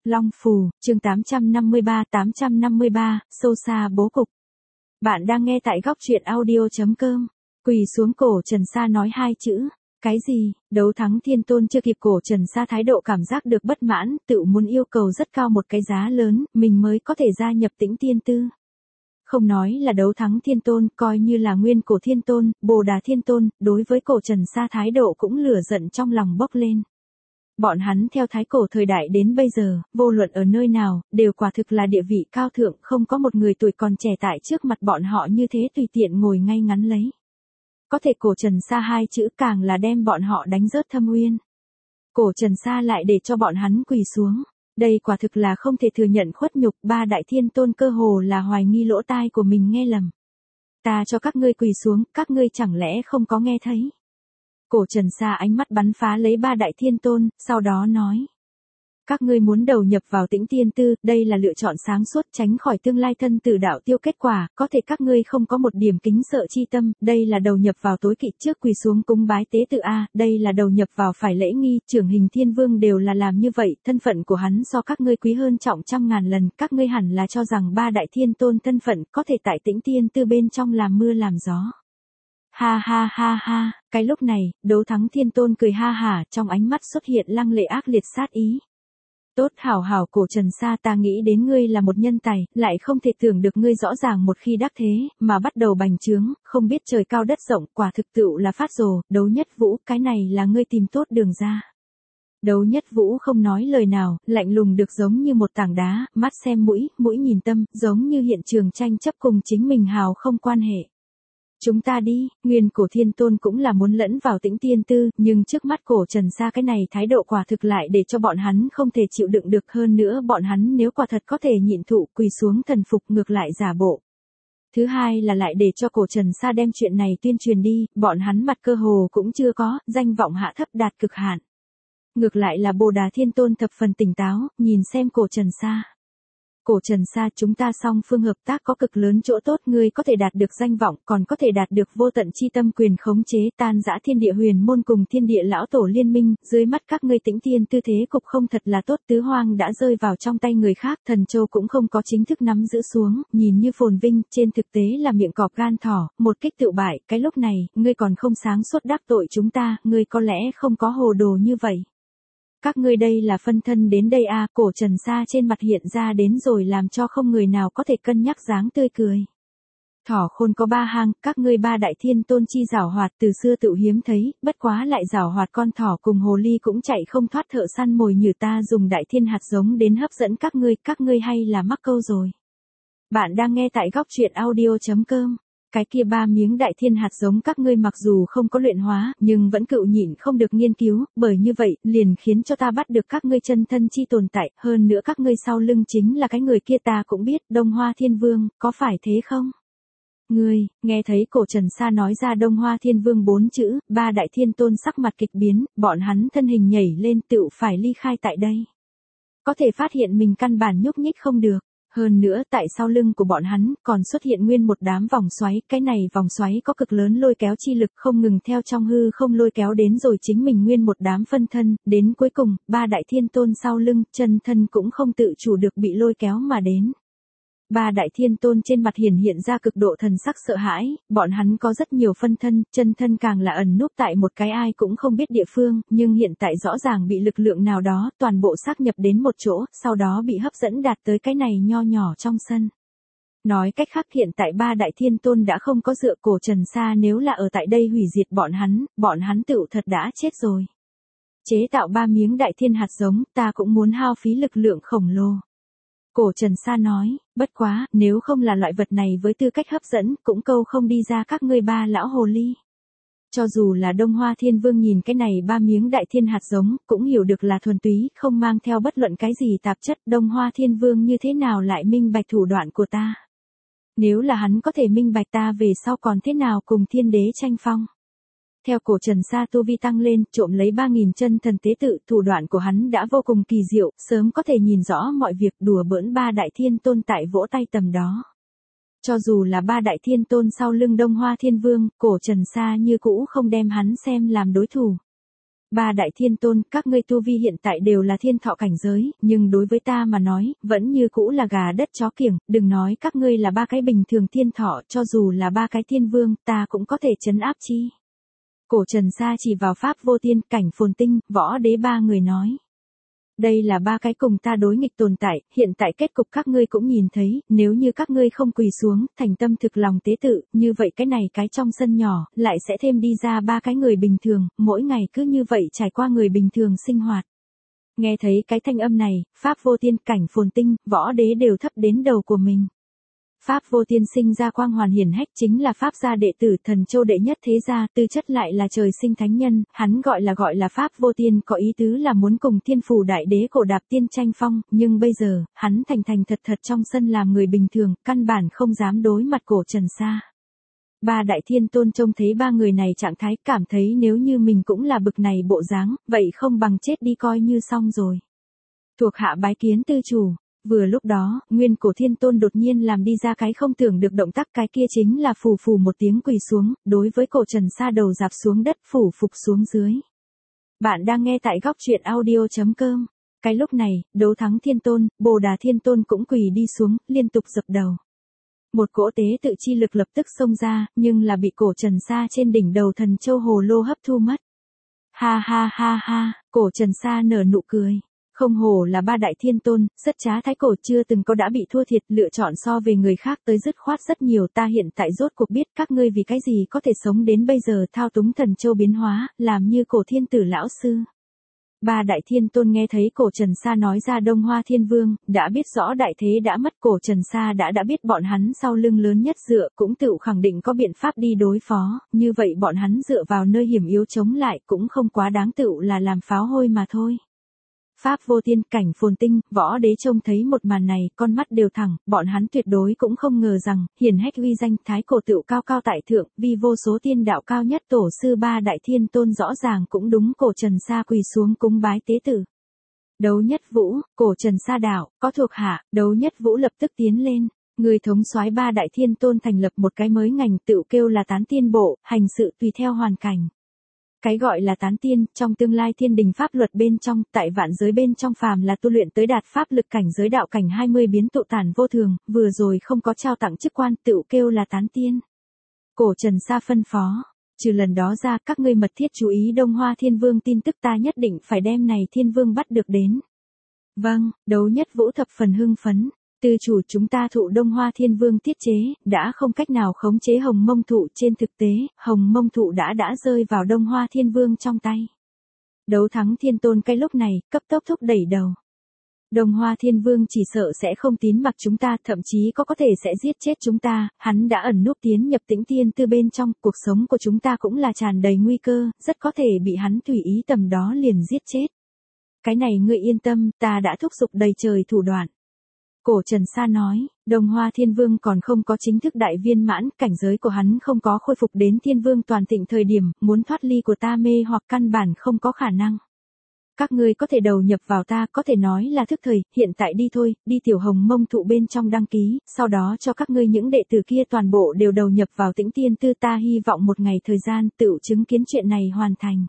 Long Phù, chương 853, sâu xa bố cục. Bạn đang nghe tại góc truyện audio.com. Quỳ xuống, Cổ Trần Sa nói hai chữ. Cái gì? Đấu thắng Thiên Tôn chưa kịp, Cổ Trần Sa thái độ cảm giác được bất mãn, tự muốn yêu cầu rất cao một cái giá lớn, mình mới có thể gia nhập Tĩnh Tiên Tư. Không nói là đấu thắng Thiên Tôn, coi như là Nguyên Cổ Thiên Tôn, Bồ Đà Thiên Tôn, đối với Cổ Trần Sa thái độ cũng lửa giận trong lòng bốc lên. Bọn hắn theo thái cổ thời đại đến bây giờ, vô luận ở nơi nào, đều quả thực là địa vị cao thượng, không có một người tuổi còn trẻ tại trước mặt bọn họ như thế tùy tiện ngồi ngay ngắn lấy. Có thể Cổ Trần Sa hai chữ càng là đem bọn họ đánh rớt thâm uyên. Cổ Trần Sa lại để cho bọn hắn quỳ xuống. Đây quả thực là không thể thừa nhận khuất nhục, ba đại thiên tôn cơ hồ là hoài nghi lỗ tai của mình nghe lầm. Ta cho các ngươi quỳ xuống, các ngươi chẳng lẽ không có nghe thấy? Cổ Trần Sa ánh mắt bắn phá lấy ba đại thiên tôn, sau đó nói. Các ngươi muốn đầu nhập vào Tĩnh Tiên Tư, đây là lựa chọn sáng suốt, tránh khỏi tương lai thân tử đạo tiêu kết quả, có thể các ngươi không có một điểm kính sợ chi tâm, đây là đầu nhập vào tối kỵ, trước quỳ xuống cúng bái tế tự a, đây là đầu nhập vào phải lễ nghi, Trưởng Hình Thiên Vương đều là làm như vậy, thân phận của hắn so các ngươi quý hơn trọng trăm ngàn lần, các ngươi hẳn là cho rằng ba đại thiên tôn thân phận có thể tại Tĩnh Tiên Tư bên trong làm mưa làm gió. Ha ha ha ha, cái lúc này, đấu thắng Thiên Tôn cười ha hả, trong ánh mắt xuất hiện lăng lệ ác liệt sát ý. Tốt, hảo hảo, Cổ Trần Sa, ta nghĩ đến ngươi là một nhân tài, lại không thể tưởng được ngươi rõ ràng một khi đắc thế, mà bắt đầu bành trướng, không biết trời cao đất rộng, quả thực tựu là phát rồ, Đấu Nhất Vũ, cái này là ngươi tìm tốt đường ra. Đấu Nhất Vũ không nói lời nào, lạnh lùng được giống như một tảng đá, mắt xem mũi, mũi nhìn tâm, giống như hiện trường tranh chấp cùng chính mình hào không quan hệ. Chúng ta đi, Nguyên Cổ Thiên Tôn cũng là muốn lẫn vào Tĩnh Tiên Tư, nhưng trước mắt Cổ Trần Sa cái này thái độ quả thực lại để cho bọn hắn không thể chịu đựng được, hơn nữa bọn hắn nếu quả thật có thể nhịn thụ quỳ xuống thần phục ngược lại giả bộ. Thứ hai là lại để cho Cổ Trần Sa đem chuyện này tuyên truyền đi, bọn hắn mặt cơ hồ cũng chưa có, danh vọng hạ thấp đạt cực hạn. Ngược lại là Bồ Đà Thiên Tôn thập phần tỉnh táo, nhìn xem Cổ Trần Sa. Cổ Trần Sa, chúng ta song phương hợp tác có cực lớn chỗ tốt, ngươi có thể đạt được danh vọng, còn có thể đạt được vô tận chi tâm quyền khống chế, tan rã thiên địa huyền môn cùng thiên địa lão tổ liên minh, dưới mắt các ngươi Tĩnh Tiên Tư thế cục không thật là tốt, tứ hoang đã rơi vào trong tay người khác, Thần Châu cũng không có chính thức nắm giữ xuống, nhìn như phồn vinh, trên thực tế là miệng cọp gan thỏ, một kích tự bại, cái lúc này, ngươi còn không sáng suốt đắc tội chúng ta, ngươi có lẽ không có hồ đồ như vậy. Các ngươi đây là phân thân đến đây à, Cổ Trần Sa trên mặt hiện ra đến rồi làm cho không người nào có thể cân nhắc dáng tươi cười. Thỏ khôn có ba hang, các ngươi ba đại thiên tôn chi giảo hoạt từ xưa tự hiếm thấy, bất quá lại giảo hoạt con thỏ cùng hồ ly cũng chạy không thoát thợ săn mồi như ta dùng đại thiên hạt giống đến hấp dẫn các ngươi hay là mắc câu rồi. Bạn đang nghe tại góc truyện audio.com. Cái kia ba miếng đại thiên hạt giống các ngươi mặc dù không có luyện hóa, nhưng vẫn cự nhịn không được nghiên cứu, bởi như vậy, liền khiến cho ta bắt được các ngươi chân thân chi tồn tại, hơn nữa các ngươi sau lưng chính là cái người kia ta cũng biết, Đông Hoa Thiên Vương, có phải thế không? Ngươi, nghe thấy Cổ Trần Sa nói ra Đông Hoa Thiên Vương bốn chữ, ba đại thiên tôn sắc mặt kịch biến, bọn hắn thân hình nhảy lên tựu phải ly khai tại đây. Có thể phát hiện mình căn bản nhúc nhích không được. Hơn nữa tại sau lưng của bọn hắn còn xuất hiện nguyên một đám vòng xoáy, cái này vòng xoáy có cực lớn lôi kéo chi lực không ngừng theo trong hư không lôi kéo đến rồi chính mình nguyên một đám phân thân, đến cuối cùng, ba đại thiên tôn sau lưng, chân thân cũng không tự chủ được bị lôi kéo mà đến. Ba đại thiên tôn trên mặt hiện ra cực độ thần sắc sợ hãi, bọn hắn có rất nhiều phân thân, chân thân càng là ẩn núp tại một cái ai cũng không biết địa phương, nhưng hiện tại rõ ràng bị lực lượng nào đó toàn bộ xác nhập đến một chỗ, sau đó bị hấp dẫn đạt tới cái này nho nhỏ trong sân. Nói cách khác hiện tại ba đại thiên tôn đã không có dựa Cổ Trần Sa, nếu là ở tại đây hủy diệt bọn hắn tựu thật đã chết rồi. Chế tạo ba miếng đại thiên hạt giống, ta cũng muốn hao phí lực lượng khổng lồ. Cổ Trần Sa nói, bất quá, nếu không là loại vật này với tư cách hấp dẫn, cũng câu không đi ra các ngươi ba lão hồ ly. Cho dù là Đông Hoa Thiên Vương nhìn cái này ba miếng đại thiên hạt giống, cũng hiểu được là thuần túy, không mang theo bất luận cái gì tạp chất, Đông Hoa Thiên Vương như thế nào lại minh bạch thủ đoạn của ta. Nếu là hắn có thể minh bạch ta về sau còn thế nào cùng thiên đế tranh phong. Theo Cổ Trần Sa tu vi tăng lên, trộm lấy 3.000 chân thần tế tự, thủ đoạn của hắn đã vô cùng kỳ diệu, sớm có thể nhìn rõ mọi việc, đùa bỡn ba đại thiên tôn tại vỗ tay tầm đó. Cho dù là ba đại thiên tôn sau lưng Đông Hoa Thiên Vương, Cổ Trần Sa như cũ không đem hắn xem làm đối thủ. Ba đại thiên tôn, các ngươi tu vi hiện tại đều là thiên thọ cảnh giới, nhưng đối với ta mà nói, vẫn như cũ là gà đất chó kiểng, đừng nói các ngươi là ba cái bình thường thiên thọ, cho dù là ba cái thiên vương, ta cũng có thể trấn áp chi. Cổ Trần Sa chỉ vào Pháp Vô Tiên, Cảnh Phồn Tinh, Võ Đế ba người nói. Đây là ba cái cùng ta đối nghịch tồn tại, hiện tại kết cục các ngươi cũng nhìn thấy, nếu như các ngươi không quỳ xuống, thành tâm thực lòng tế tự, như vậy cái này cái trong sân nhỏ, lại sẽ thêm đi ra ba cái người bình thường, mỗi ngày cứ như vậy trải qua người bình thường sinh hoạt. Nghe thấy cái thanh âm này, Pháp Vô Tiên, Cảnh Phồn Tinh, Võ Đế đều thấp đến đầu của mình. Pháp Vô Tiên sinh ra quang hoàn hiển hách, chính là Pháp gia đệ tử Thần Châu đệ nhất thế gia, tư chất lại là trời sinh thánh nhân, hắn gọi là Pháp Vô Tiên, có ý tứ là muốn cùng Thiên Phủ đại đế Cổ Đạp Tiên tranh phong, nhưng bây giờ, hắn thành thật trong sân làm người bình thường, căn bản không dám đối mặt Cổ Trần Sa. Ba đại thiên tôn trông thấy ba người này trạng thái, cảm thấy nếu như mình cũng là bực này bộ dáng, vậy không bằng chết đi coi như xong rồi. Thuộc hạ bái kiến tư chủ. Vừa lúc đó, Nguyên Cổ Thiên Tôn đột nhiên làm đi ra cái không tưởng được động tác, cái kia chính là phù phù một tiếng quỳ xuống, đối với Cổ Trần Sa đầu dạp xuống đất phủ phục xuống dưới. Bạn đang nghe tại góc truyện audio.com. Cái lúc này, Đấu Thắng Thiên Tôn, Bồ Đà Thiên Tôn cũng quỳ đi xuống, liên tục dập đầu. Một cỗ tế tự chi lực lập tức xông ra, nhưng là bị Cổ Trần Sa trên đỉnh đầu Thần Châu Hồ Lô hấp thu mất. Ha ha ha ha, Cổ Trần Sa nở nụ cười. Không hổ là ba đại thiên tôn, rất trá thái cổ, chưa từng có đã bị thua thiệt, lựa chọn so về người khác tới dứt khoát rất nhiều. Ta hiện tại rốt cuộc biết các ngươi vì cái gì có thể sống đến bây giờ, thao túng Thần Châu biến hóa, làm như Cổ Thiên Tử lão sư. Ba đại thiên tôn nghe thấy Cổ Trần Sa nói ra Đông Hoa Thiên Vương, đã biết rõ đại thế đã mất. Cổ Trần Sa đã biết bọn hắn sau lưng lớn nhất dựa, cũng tự khẳng định có biện pháp đi đối phó, như vậy bọn hắn dựa vào nơi hiểm yếu chống lại cũng không quá đáng, tự là làm pháo hôi mà thôi. Pháp Vô Tiên, Cảnh Phồn Tinh, Võ Đế trông thấy một màn này, con mắt đều thẳng, bọn hắn tuyệt đối cũng không ngờ rằng, hiển hách uy danh, thái cổ tựu cao cao tại thượng, vì vô số tiên đạo cao nhất tổ sư ba đại thiên tôn rõ ràng cũng đúng Cổ Trần Sa quỳ xuống cúng bái tế tử. Đấu Nhất Vũ, Cổ Trần Sa đạo, có thuộc hạ, Đấu Nhất Vũ lập tức tiến lên. Người thống soái ba đại thiên tôn thành lập một cái mới ngành, tựu kêu là Tán Tiên Bộ, hành sự tùy theo hoàn cảnh. Cái gọi là tán tiên, trong tương lai thiên đình pháp luật bên trong, tại vạn giới bên trong phàm là tu luyện tới đạt pháp lực cảnh giới đạo cảnh 20 biến tụ tản vô thường, vừa rồi không có trao tặng chức quan, tựu kêu là tán tiên. Cổ Trần Sa phân phó, trừ lần đó ra, các ngươi mật thiết chú ý Đông Hoa Thiên Vương tin tức, ta nhất định phải đem này Thiên Vương bắt được đến. Vâng, Đấu Nhất Vũ thập phần hưng phấn. Tư chủ, chúng ta thụ Đông Hoa Thiên Vương tiết chế, đã không cách nào khống chế Hồng Mông Thụ, trên thực tế, Hồng Mông Thụ đã rơi vào Đông Hoa Thiên Vương trong tay. Đấu Thắng Thiên Tôn cái lúc này, cấp tốc thúc đẩy đầu. Đông Hoa Thiên Vương chỉ sợ sẽ không tín mặc chúng ta, thậm chí có thể sẽ giết chết chúng ta, hắn đã ẩn núp tiến nhập Tĩnh Tiên Tư bên trong, cuộc sống của chúng ta cũng là tràn đầy nguy cơ, rất có thể bị hắn tùy ý tầm đó liền giết chết. Cái này ngươi yên tâm, ta đã thúc giục đầy trời thủ đoạn. Cổ Trần Sa nói, Đông Hoa Thiên Vương còn không có chính thức đại viên mãn, cảnh giới của hắn không có khôi phục đến Thiên Vương toàn thịnh thời điểm, muốn thoát ly của ta mê hoặc căn bản không có khả năng. Các ngươi có thể đầu nhập vào ta, có thể nói là thức thời, hiện tại đi thôi, đi Tiểu Hồng Mông Thụ bên trong đăng ký, sau đó cho các ngươi những đệ tử kia toàn bộ đều đầu nhập vào Tĩnh Tiên Tư, ta hy vọng một ngày thời gian tựu chứng kiến chuyện này hoàn thành.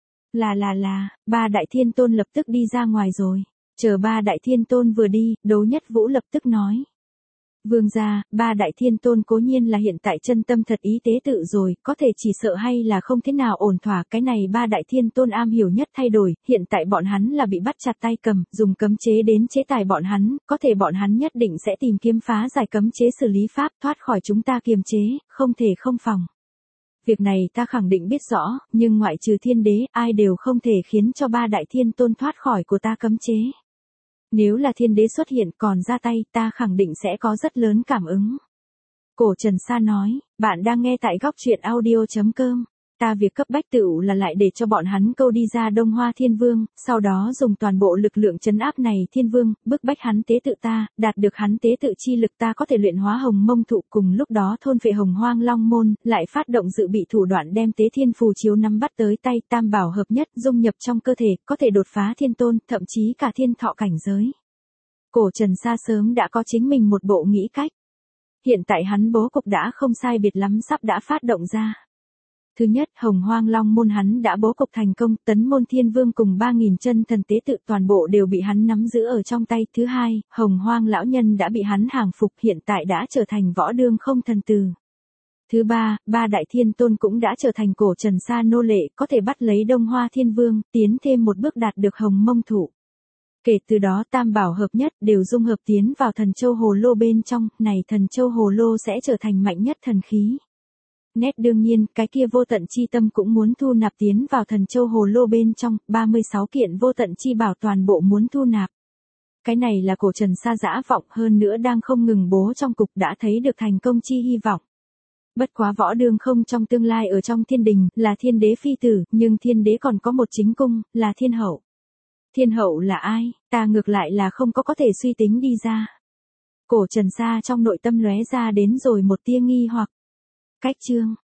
Ba đại thiên tôn lập tức đi ra ngoài rồi. Chờ ba đại thiên tôn vừa đi, Đấu Nhất Vũ lập tức nói. Vương gia, ba đại thiên tôn cố nhiên là hiện tại chân tâm thật ý tế tự rồi, có thể chỉ sợ hay là không thế nào ổn thỏa, cái này ba đại thiên tôn am hiểu nhất thay đổi, hiện tại bọn hắn là bị bắt chặt tay cầm, dùng cấm chế đến chế tài bọn hắn, có thể bọn hắn nhất định sẽ tìm kiếm phá giải cấm chế xử lý pháp, thoát khỏi chúng ta kiềm chế, không thể không phòng. Việc này ta khẳng định biết rõ, nhưng ngoại trừ thiên đế, ai đều không thể khiến cho ba đại thiên tôn thoát khỏi của ta cấm chế. Nếu là thiên đế xuất hiện còn ra tay, ta khẳng định sẽ có rất lớn cảm ứng. Cổ Trần Sa nói, bạn đang nghe tại góc truyện audio.com. Ta việc cấp bách tựu là lại để cho bọn hắn câu đi ra Đông Hoa Thiên Vương, sau đó dùng toàn bộ lực lượng trấn áp này Thiên Vương, bức bách hắn tế tự ta, đạt được hắn tế tự chi lực ta có thể luyện hóa Hồng Mông Thụ, cùng lúc đó thôn phệ Hồng Hoang Long Môn, lại phát động dự bị thủ đoạn đem tế thiên phù chiếu nắm bắt tới tay, tam bảo hợp nhất dung nhập trong cơ thể, có thể đột phá thiên tôn, thậm chí cả thiên thọ cảnh giới. Cổ Trần Sa sớm đã có chính mình một bộ nghĩ cách. Hiện tại hắn bố cục đã không sai biệt lắm, sắp đã phát động ra. Thứ nhất, Hồng Hoang Long môn hắn đã bố cục thành công, Tấn môn Thiên Vương cùng 3.000 chân thần tế tự toàn bộ đều bị hắn nắm giữ ở trong tay. Thứ hai, Hồng Hoang lão nhân đã bị hắn hàng phục, hiện tại đã trở thành võ đương không thần tử. Thứ ba, ba đại thiên tôn cũng đã trở thành cổ trần sa nô lệ, có thể bắt lấy Đông Hoa Thiên Vương, tiến thêm một bước đạt được Hồng Mông Thụ. Kể từ đó tam bảo hợp nhất đều dung hợp tiến vào thần châu hồ lô bên trong, này thần châu hồ lô sẽ trở thành mạnh nhất thần khí. Nét đương nhiên, cái kia vô tận chi tâm cũng muốn thu nạp tiến vào thần châu hồ lô bên trong, 36 kiện vô tận chi bảo toàn bộ muốn thu nạp. Cái này là cổ trần sa dã vọng, hơn nữa đang không ngừng bố trong cục đã thấy được thành công chi hy vọng. Bất quá võ đương không trong tương lai ở trong thiên đình, là thiên đế phi tử, nhưng thiên đế còn có một chính cung, là thiên hậu. Thiên hậu là ai, ta ngược lại là không có thể suy tính đi ra. Cổ trần sa trong nội tâm lóe ra đến rồi một tia nghi hoặc. Cách chương